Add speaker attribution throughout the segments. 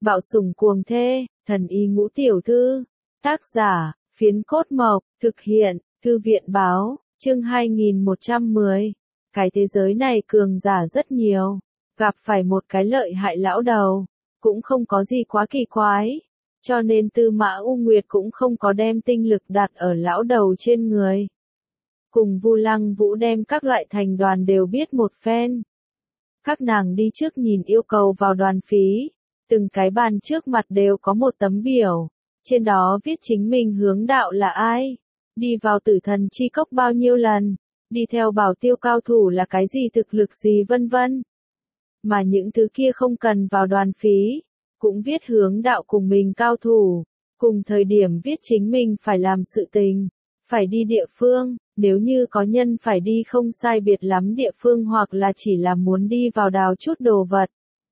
Speaker 1: Bạo sủng cuồng thê, thần y ngũ tiểu thư. Tác giả, Phiến Cốt Mộc, thực hiện, Thư viện báo, chương 2110. Cái thế giới này cường giả rất nhiều, gặp phải một cái lợi hại lão đầu, cũng không có gì quá kỳ quái, cho nên Tư Mã U Nguyệt cũng không có đem tinh lực đặt ở lão đầu trên người. Cùng Vu Lăng Vũ đem các loại thành đoàn đều biết một phen. Các nàng đi trước nhìn yêu cầu vào đoàn phí, từng cái bàn trước mặt đều có một tấm biểu, trên đó viết chính mình hướng đạo là ai, đi vào Tử Thần Chi Cốc bao nhiêu lần, đi theo bảo tiêu cao thủ là cái gì thực lực gì vân vân. Mà những thứ kia không cần vào đoàn phí, cũng viết hướng đạo cùng mình cao thủ, cùng thời điểm viết chính mình phải làm sự tình, phải đi địa phương, nếu như có nhân phải đi không sai biệt lắm địa phương hoặc là chỉ là muốn đi vào đào chút đồ vật,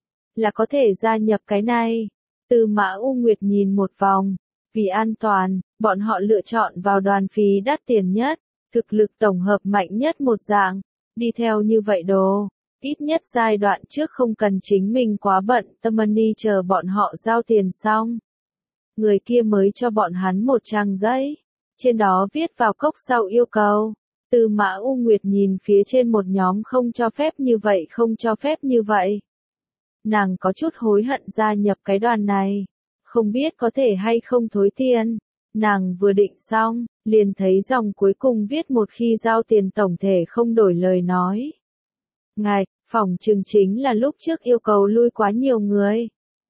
Speaker 1: là có thể gia nhập cái này. Tư Mã U Nguyệt nhìn một vòng, vì an toàn, bọn họ lựa chọn vào đoàn phí đắt tiền nhất, thực lực tổng hợp mạnh nhất một dạng, đi theo như vậy đồ. Ít nhất giai đoạn trước không cần chính mình quá bận tâm money chờ bọn họ giao tiền xong. Người kia mới cho bọn hắn một trang giấy, trên đó viết vào cốc sau yêu cầu. Tư Mã U Nguyệt nhìn phía trên một nhóm không cho phép như vậy không cho phép như vậy. Nàng có chút hối hận gia nhập cái đoàn này, không biết có thể hay không thối tiền. Nàng vừa định xong, liền thấy dòng cuối cùng viết một khi giao tiền tổng thể không đổi lời nói. Ngài, phỏng chừng chính là lúc trước yêu cầu lui quá nhiều người,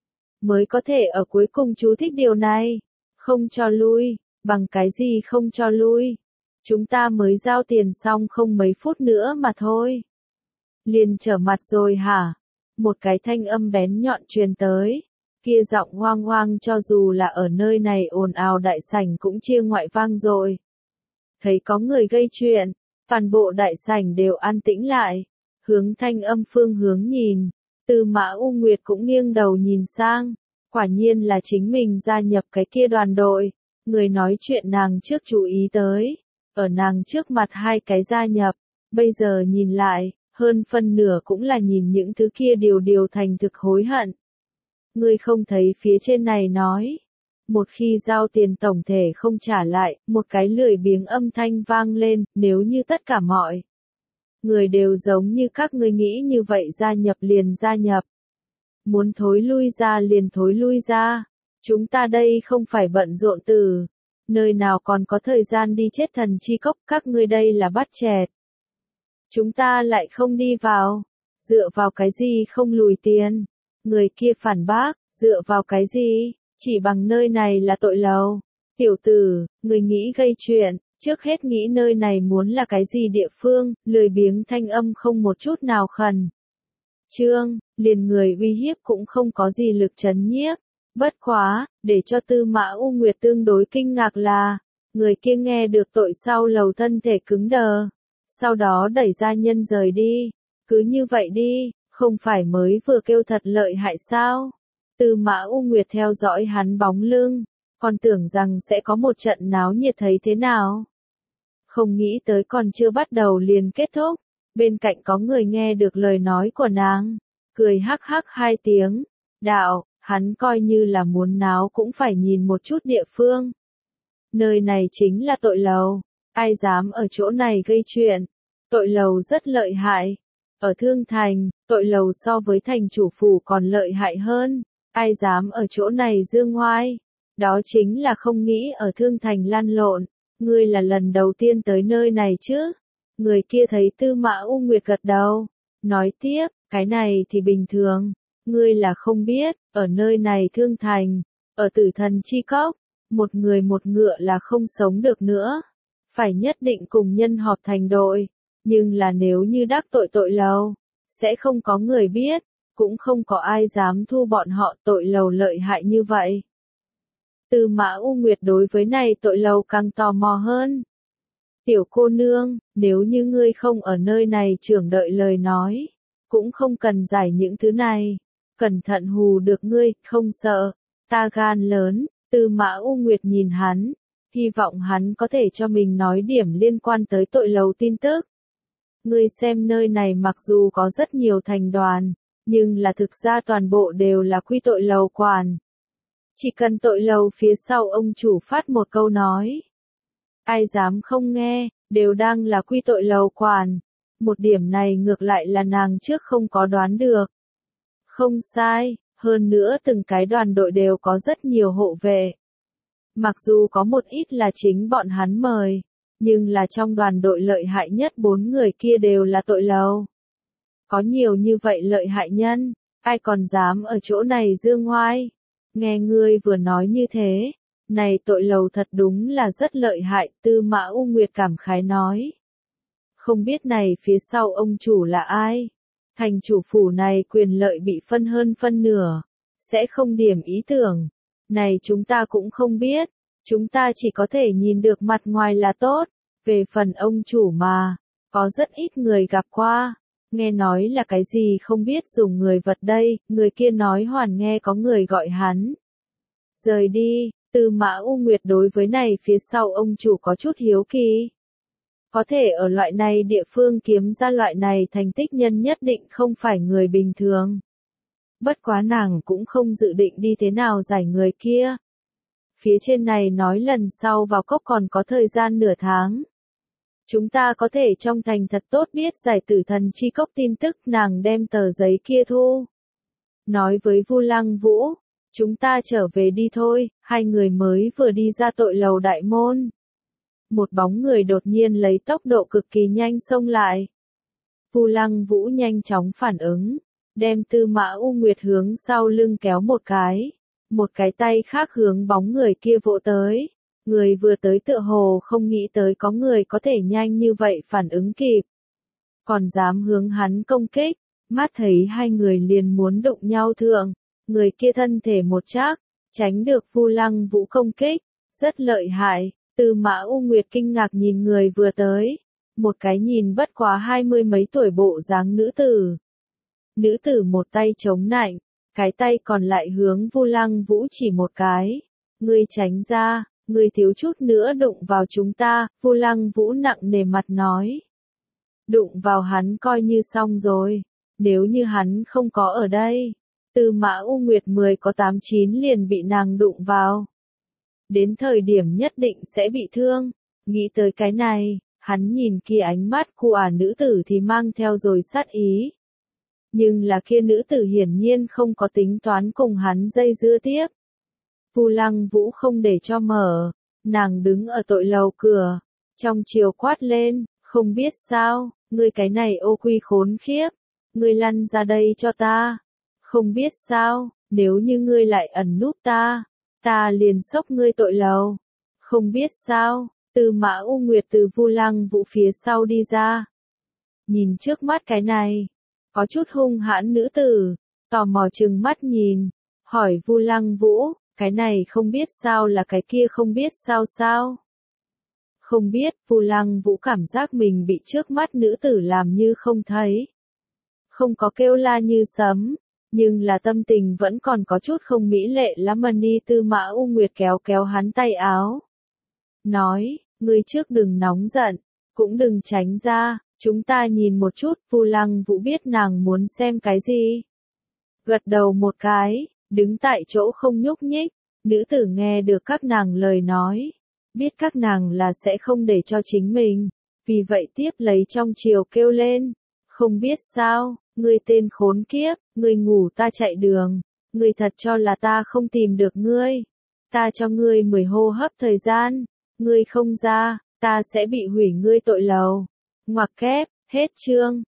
Speaker 1: mới có thể ở cuối cùng chú thích điều này. Không cho lui, bằng cái gì không cho lui? Chúng ta mới giao tiền xong không mấy phút nữa mà thôi. Liền trở mặt rồi hả? Một cái thanh âm bén nhọn truyền tới. Kia giọng hoang hoang cho dù là ở nơi này ồn ào đại sảnh cũng chia ngoại vang rồi. Thấy có người gây chuyện, toàn bộ đại sảnh đều an tĩnh lại. Hướng thanh âm phương hướng nhìn, Tư Mã U Nguyệt cũng nghiêng đầu nhìn sang, quả nhiên là chính mình gia nhập cái kia đoàn đội, người nói chuyện nàng trước chú ý tới, ở nàng trước mặt hai cái gia nhập, bây giờ nhìn lại, hơn phân nửa cũng là nhìn những thứ kia điều thành thực hối hận. Ngươi không thấy phía trên này nói, một khi giao tiền tổng thể không trả lại, một cái lười biếng âm thanh vang lên, nếu như tất cả mọi người đều giống như các ngươi nghĩ như vậy gia nhập liền gia nhập. Muốn thối lui ra liền thối lui ra. Chúng ta đây không phải bận rộn từ. Nơi nào còn có thời gian đi chết thần chi cốc, các ngươi đây là bắt chẹt. Chúng ta lại không đi vào. Dựa vào cái gì không lùi tiền? Người kia phản bác, dựa vào cái gì? Chỉ bằng nơi này là tội lầu. Tiểu tử, người nghĩ gây chuyện. Trước hết nghĩ nơi này muốn là cái gì địa phương, lười biếng thanh âm không một chút nào khẩn. Liền người uy hiếp cũng không có gì lực trấn nhiếp. Bất quá, để cho Tư Mã U Nguyệt tương đối kinh ngạc là, người kia nghe được tội sau lầu thân thể cứng đờ. Sau đó đẩy gia nhân rời đi. Cứ như vậy đi, không phải mới vừa kêu thật lợi hại sao? Tư Mã U Nguyệt theo dõi hắn bóng lưng, còn tưởng rằng sẽ có một trận náo nhiệt thấy thế nào. Không nghĩ tới còn chưa bắt đầu liền kết thúc, bên cạnh có người nghe được lời nói của nàng, cười hắc hắc hai tiếng, đạo, hắn coi như là muốn náo cũng phải nhìn một chút địa phương. Nơi này chính là tội lầu, ai dám ở chỗ này gây chuyện, tội lầu rất lợi hại. Ở Thương Thành, tội lầu so với thành chủ phủ còn lợi hại hơn, ai dám ở chỗ này dương ngoai, đó chính là không nghĩ ở Thương Thành lăn lộn. Ngươi là lần đầu tiên tới nơi này chứ? Người kia thấy Tư Mã U Nguyệt gật đầu, nói tiếp, cái này thì bình thường, ngươi là không biết, ở nơi này Thương Thành, ở Tử Thần Chi Cốc, một người một ngựa là không sống được nữa, phải nhất định cùng nhân họp thành đội, nhưng là nếu như đắc tội tội lầu, sẽ không có người biết, cũng không có ai dám thu bọn họ, tội lầu lợi hại như vậy. Tư Mã U Nguyệt đối với này tội lầu càng tò mò hơn. Tiểu cô nương, nếu như ngươi không ở nơi này trưởng đợi lời nói, cũng không cần giải những thứ này, cẩn thận hù được ngươi, không sợ, ta gan lớn. Tư Mã U Nguyệt nhìn hắn, hy vọng hắn có thể cho mình nói điểm liên quan tới tội lầu tin tức. Ngươi xem nơi này mặc dù có rất nhiều thành đoàn, nhưng là thực ra toàn bộ đều là quy tội lầu quản. Chỉ cần tội lầu phía sau ông chủ phát một câu nói. Ai dám không nghe, đều đang là quy tội lầu quản. Một điểm này ngược lại là nàng trước không có đoán được. Không sai, hơn nữa từng cái đoàn đội đều có rất nhiều hộ vệ. Mặc dù có một ít là chính bọn hắn mời, nhưng là trong đoàn đội lợi hại nhất 4 người kia đều là tội lầu. Có nhiều như vậy lợi hại nhân, ai còn dám ở chỗ này dương ngoai. Nghe ngươi vừa nói như thế, này tội lầu thật đúng là rất lợi hại, Tư Mã U Nguyệt cảm khái nói. Không biết này phía sau ông chủ là ai? Thành chủ phủ này quyền lợi bị phân hơn phân nửa, sẽ không điểm ý tưởng. Này chúng ta cũng không biết, chúng ta chỉ có thể nhìn được mặt ngoài là tốt, về phần ông chủ mà, có rất ít người gặp qua. Nghe nói là cái gì không biết dùng người vật đây, người kia nói hoàn nghe có người gọi hắn. Rời đi, Tư Mã U Nguyệt đối với này phía sau ông chủ có chút hiếu kỳ. Có thể ở loại này địa phương kiếm ra loại này thành tích nhân nhất định không phải người bình thường. Bất quá nàng cũng không dự định đi thế nào giải người kia. Phía trên này nói lần sau vào cốc còn có thời gian nửa tháng. Chúng ta có thể trong thành thật tốt biết giải tử thần chi cốc tin tức, nàng đem tờ giấy kia thu. Nói với Vu Lăng Vũ, chúng ta trở về đi thôi, hai người mới vừa đi ra tội lầu đại môn. Một bóng người đột nhiên lấy tốc độ cực kỳ nhanh xông lại. Vu Lăng Vũ nhanh chóng phản ứng, đem Tư Mã U Nguyệt hướng sau lưng kéo một cái tay khác hướng bóng người kia vỗ tới. Người vừa tới tựa hồ không nghĩ tới có người có thể nhanh như vậy phản ứng kịp. Còn dám hướng hắn công kích, mắt thấy hai người liền muốn đụng nhau thượng. Người kia thân thể một trác, tránh được Vu Lăng Vũ công kích, rất lợi hại. Tư Mã U Nguyệt kinh ngạc nhìn người vừa tới, một cái nhìn bất quá 20 mấy tuổi bộ dáng nữ tử. Nữ tử một tay chống nạnh, cái tay còn lại hướng Vu Lăng Vũ chỉ một cái. Ngươi tránh ra, ngươi thiếu chút nữa đụng vào chúng ta, Vu Lăng Vũ nặng nề mặt nói. Đụng vào hắn coi như xong rồi, nếu như hắn không có ở đây, Tư Mã U Nguyệt 10 có 8-9 liền bị nàng đụng vào. Đến thời điểm nhất định sẽ bị thương. Nghĩ tới cái này, hắn nhìn kia ánh mắt của nữ tử thì mang theo rồi sát ý. Nhưng là kia nữ tử hiển nhiên không có tính toán cùng hắn dây dưa tiếp. Vu Lăng Vũ không để cho mở, nàng đứng ở tội lầu cửa, trong chiều quát lên, không biết sao, ngươi cái này ô quy khốn khiếp, ngươi lăn ra đây cho ta. Không biết sao, nếu như ngươi lại ẩn núp ta liền xốc ngươi tội lầu. Không biết sao, Tư Mã U Nguyệt từ Vu Lăng Vũ phía sau đi ra. Nhìn trước mắt cái này, có chút hung hãn nữ tử, tò mò trừng mắt nhìn, hỏi Vu Lăng Vũ, cái này không biết sao là cái kia không biết sao sao. Không biết, Vu Lăng Vũ cảm giác mình bị trước mắt nữ tử làm như không thấy. Không có kêu la như sấm. Nhưng là tâm tình vẫn còn có chút không mỹ lệ lắm. Đi Tư Mã U Nguyệt kéo kéo hắn tay áo. Nói, ngươi trước đừng nóng giận, cũng đừng tránh ra, chúng ta nhìn một chút. Vu Lăng Vũ biết nàng muốn xem cái gì. Gật đầu một cái, đứng tại chỗ không nhúc nhích. Nữ tử nghe được các nàng lời nói, biết các nàng là sẽ không để cho chính mình. Vì vậy tiếp lấy trong chiều kêu lên, không biết sao. Ngươi tên khốn kiếp, ngươi ngủ ta chạy đường, ngươi thật cho là ta không tìm được ngươi. Ta cho ngươi 10 hô hấp thời gian, ngươi không ra, ta sẽ bị hủy ngươi tội lầu. Ngoặc kép, hết chương.